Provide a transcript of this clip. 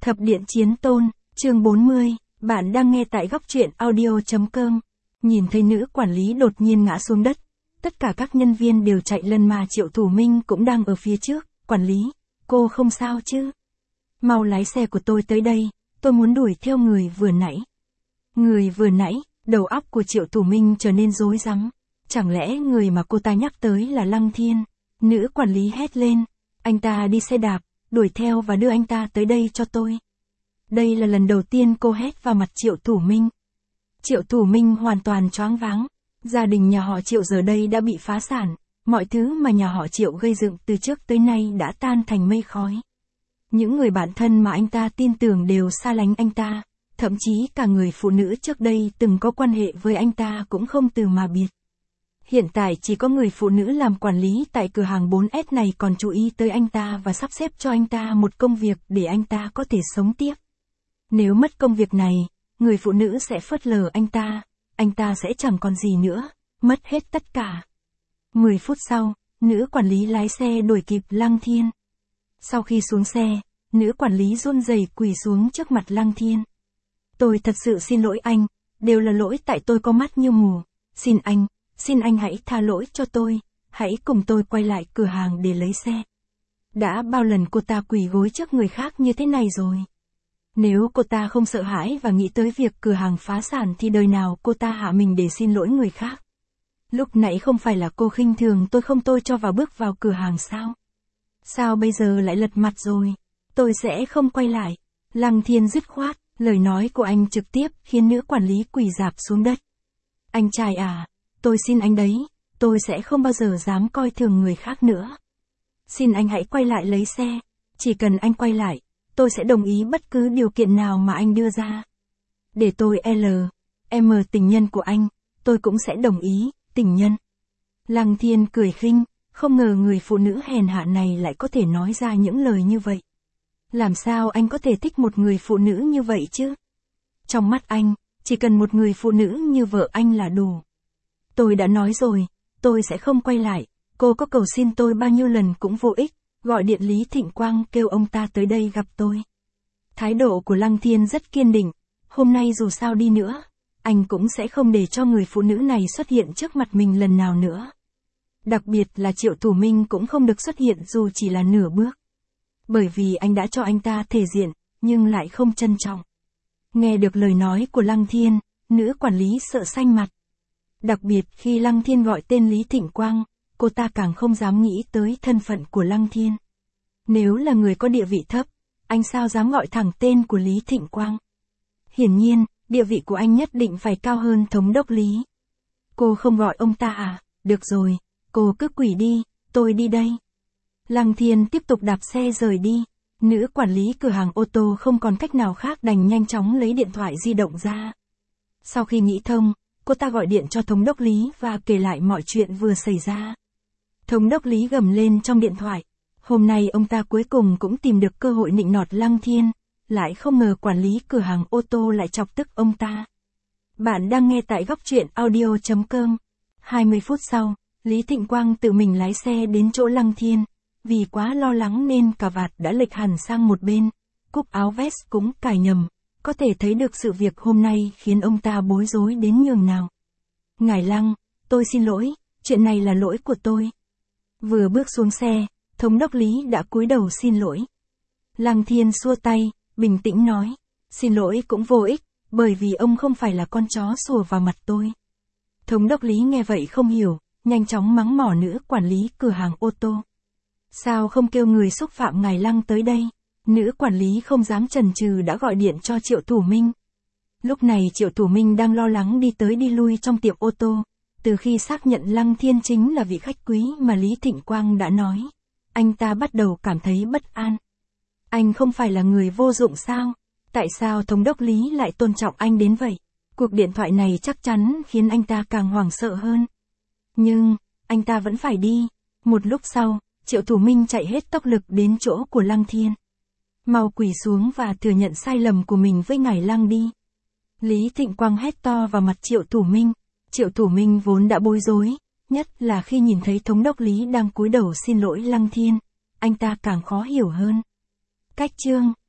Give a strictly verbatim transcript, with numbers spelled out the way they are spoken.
Thập điện chiến tôn, chương bốn mươi, bạn đang nghe tại góc truyện audio chấm com. Nhìn thấy nữ quản lý đột nhiên ngã xuống đất, tất cả các nhân viên đều chạy lên mà Triệu Thủ Minh cũng đang ở phía trước. Quản lý, cô không sao chứ? Mau lái xe của tôi tới đây, tôi muốn đuổi theo người vừa nãy. Người vừa nãy, đầu óc của Triệu Thủ Minh trở nên rối rắm. Chẳng lẽ người mà cô ta nhắc tới là Lăng Thiên? Nữ quản lý hét lên, anh ta đi xe đạp, đuổi theo và đưa anh ta tới đây cho tôi. Đây là lần đầu tiên cô hét vào mặt Triệu Thủ Minh. Triệu Thủ Minh hoàn toàn choáng váng. Gia đình nhà họ Triệu giờ đây đã bị phá sản, mọi thứ mà nhà họ Triệu gây dựng từ trước tới nay đã tan thành mây khói. Những người bạn thân mà anh ta tin tưởng đều xa lánh anh ta, thậm chí cả người phụ nữ trước đây từng có quan hệ với anh ta cũng không từ mà biệt. Hiện tại chỉ có người phụ nữ làm quản lý tại cửa hàng bốn S này còn chú ý tới anh ta và sắp xếp cho anh ta một công việc để anh ta có thể sống tiếp. Nếu mất công việc này, người phụ nữ sẽ phớt lờ anh ta, anh ta sẽ chẳng còn gì nữa, mất hết tất cả. Mười phút sau, nữ quản lý lái xe đuổi kịp Lăng Thiên. Sau khi xuống xe, nữ quản lý run rẩy quỳ xuống trước mặt Lăng Thiên. Tôi thật sự xin lỗi anh, đều là lỗi tại tôi có mắt như mù. Xin anh, xin anh hãy tha lỗi cho tôi, hãy cùng tôi quay lại cửa hàng để lấy xe. Đã bao lần cô ta quỳ gối trước người khác như thế này rồi. Nếu cô ta không sợ hãi và nghĩ tới việc cửa hàng phá sản thì đời nào cô ta hạ mình để xin lỗi người khác. Lúc nãy không phải là cô khinh thường tôi không tôi cho vào bước vào cửa hàng sao? Sao bây giờ lại lật mặt rồi? Tôi sẽ không quay lại. Lăng Thiên dứt khoát, lời nói của anh trực tiếp khiến nữ quản lý quỳ rạp xuống đất. Anh trai à, tôi xin anh đấy, tôi sẽ không bao giờ dám coi thường người khác nữa. Xin anh hãy quay lại lấy xe, chỉ cần anh quay lại, tôi sẽ đồng ý bất cứ điều kiện nào mà anh đưa ra. Để tôi L, M tình nhân của anh, tôi cũng sẽ đồng ý, tình nhân. Lăng Thiên cười khinh, không ngờ người phụ nữ hèn hạ này lại có thể nói ra những lời như vậy. Làm sao anh có thể thích một người phụ nữ như vậy chứ? Trong mắt anh, chỉ cần một người phụ nữ như vợ anh là đủ. Tôi đã nói rồi, tôi sẽ không quay lại, cô có cầu xin tôi bao nhiêu lần cũng vô ích, gọi điện Lý Thịnh Quang kêu ông ta tới đây gặp tôi. Thái độ của Lăng Thiên rất kiên định, hôm nay dù sao đi nữa, anh cũng sẽ không để cho người phụ nữ này xuất hiện trước mặt mình lần nào nữa. Đặc biệt là Triệu Thủ Minh cũng không được xuất hiện dù chỉ là nửa bước. Bởi vì anh đã cho anh ta thể diện, nhưng lại không trân trọng. Nghe được lời nói của Lăng Thiên, nữ quản lý sợ xanh mặt. Đặc biệt khi Lăng Thiên gọi tên Lý Thịnh Quang, cô ta càng không dám nghĩ tới thân phận của Lăng Thiên. Nếu là người có địa vị thấp, anh sao dám gọi thẳng tên của Lý Thịnh Quang? Hiển nhiên, địa vị của anh nhất định phải cao hơn thống đốc Lý. Cô không gọi ông ta à? Được rồi, cô cứ quỳ đi, tôi đi đây. Lăng Thiên tiếp tục đạp xe rời đi. Nữ quản lý cửa hàng ô tô không còn cách nào khác đành nhanh chóng lấy điện thoại di động ra. Sau khi nghĩ thông, cô ta gọi điện cho thống đốc Lý và kể lại mọi chuyện vừa xảy ra. Thống đốc Lý gầm lên trong điện thoại. Hôm nay ông ta cuối cùng cũng tìm được cơ hội nịnh nọt Lăng Thiên, lại không ngờ quản lý cửa hàng ô tô lại chọc tức ông ta. Bạn đang nghe tại góc truyện audio chấm com. hai mươi phút sau, Lý Thịnh Quang tự mình lái xe đến chỗ Lăng Thiên. Vì quá lo lắng nên cà vạt đã lệch hẳn sang một bên, cúc áo vest cũng cài nhầm, có thể thấy được sự việc hôm nay khiến ông ta bối rối đến nhường nào. Ngài Lăng, tôi xin lỗi, chuyện này là lỗi của tôi. Vừa bước xuống xe, thống đốc Lý đã cúi đầu xin lỗi. Lăng Thiên xua tay, bình tĩnh nói, xin lỗi cũng vô ích, bởi vì ông không phải là con chó sủa vào mặt tôi. Thống đốc Lý nghe vậy không hiểu, nhanh chóng mắng mỏ nữ quản lý cửa hàng ô tô. Sao không kêu người xúc phạm ngài Lăng tới đây? Nữ quản lý không dám chần chừ đã gọi điện cho Triệu Thủ Minh. Lúc này Triệu Thủ Minh đang lo lắng đi tới đi lui trong tiệm ô tô. Từ khi xác nhận Lăng Thiên chính là vị khách quý mà Lý Thịnh Quang đã nói, anh ta bắt đầu cảm thấy bất an. Anh không phải là người vô dụng sao? Tại sao thống đốc Lý lại tôn trọng anh đến vậy? Cuộc điện thoại này chắc chắn khiến anh ta càng hoảng sợ hơn. Nhưng, anh ta vẫn phải đi. Một lúc sau, Triệu Thủ Minh chạy hết tốc lực đến chỗ của Lăng Thiên. Mau quỳ xuống và thừa nhận sai lầm của mình với ngài Lăng đi. Lý Thịnh Quang hét to vào mặt Triệu Thủ Minh. Triệu Thủ Minh vốn đã bối rối, nhất là khi nhìn thấy thống đốc Lý đang cúi đầu xin lỗi Lăng Thiên, anh ta càng khó hiểu hơn. Cách chương